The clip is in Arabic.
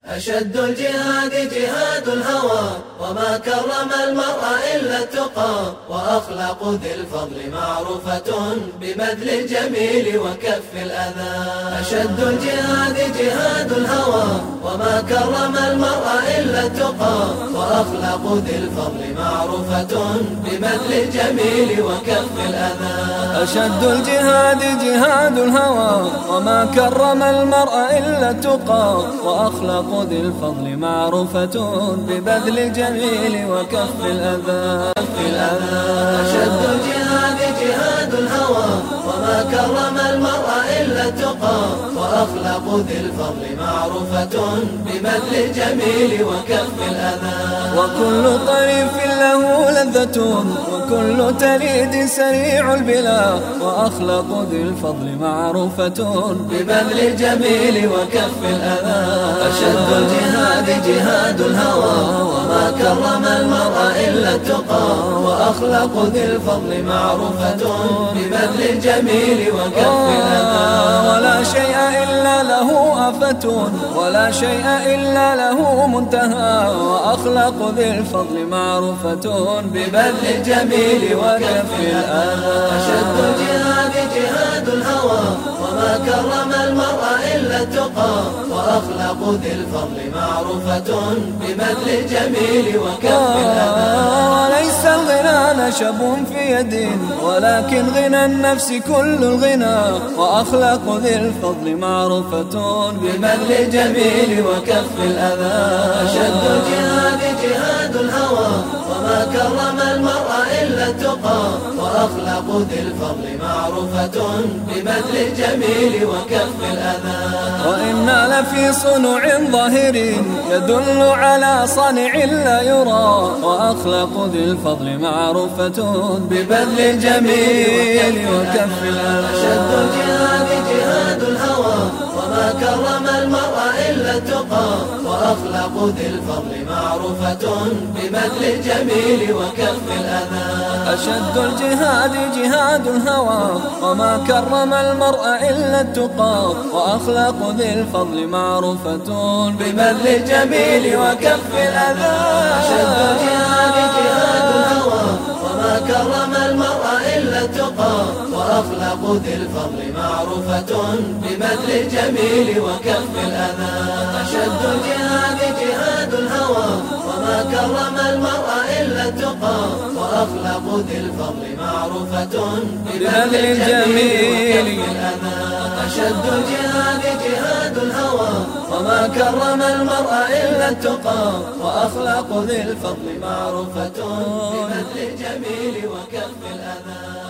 أشد الجهاد جهاد الهوى، وما كرم المرء إلا التقى، وأخلاق ذي الفضل معروفة ببذل الجميل وكف الأذى. أشد الجهاد جهاد الهوى، وما كرم المرء إلا التقى، وأخلاق ذي الفضل معروفة ببذل الجميل وكف الأذى. أشد الجهاد جهاد الهوى، وما كرم المرء إلا التقى، وأخلاق ذي الفضل معروفة ببذل الجميل وكف الأذى. أشد الجهاد جهاد الهوى، وما كرم المرء إلا التقى، وأخلاق ذي الفضل معروفة ببذل الجميل وكف الأذى. وكل طريف له لذة، وكل تليد سريع البلا، وأخلاق ذي الفضل معروفة ببذل الجميل وكف الأذى. أشد الجهاد جهاد الهوى، وما كرم المرء إلا التقى، وأخلاق ذي الفضل معروفة ببذل الجميل وكف الأذى. ولا شيء إلا له آفة، ولا شيء إلا له منتهى، وأخلاق ذي الفضل معروفة ببذل الجميل وكف الأذى. أشد الجهاد جهاد الهوى، وما كرم المرء إلا التقى، وأخلاق ذي الفضل معروفة ببذل الجميل وكف الأذى. وليس الغنى نشب في يد، ولكن غنى النفس كل الغنى، وأخلاق ذي الفضل معروفة ببذل الجميل وكف الأذى. أشد الجهاد جهاد الهوى، وما كرم المرء إلا التقى، وأخلاق ذي الفضل معروفة ببذل الجميل وكف الأذى. وإنا لفي صنع ظاهر يدل على صنع لا يرى، وأخلاق ذي الفضل معروفة ببذل الجميل وكف الأذى. أشد الجهاد جهاد الهوى، وما كرم المرء إلا التقى، وأخلاق ذي الفضل معروفة ببذل الجميل وكف الأذى. أشد الجهاد جهاد الهوى، وما كرم المرء إلا التقى، وأخلاق ذي الفضل معروفة ببذل الجميل وكف الأذى. أشد الجهاد جهاد الهوى، وما كرم المرء إلا التقى، وأخلاق ذي الفضل معروفة ببذل الجميل وكف الأذى. أشد الجهاد جهاد الهوى، وما كرم المرء إلا التقى، وأخلاق ذي الفضل معروفة ببذل الجميل وكف الأذى. أشد الجهاد جهاد الهوى، وما كرم المرء إلا التقى، وأخلاق ذي الفضل معروفة ببذل الجميل وكف الأذى.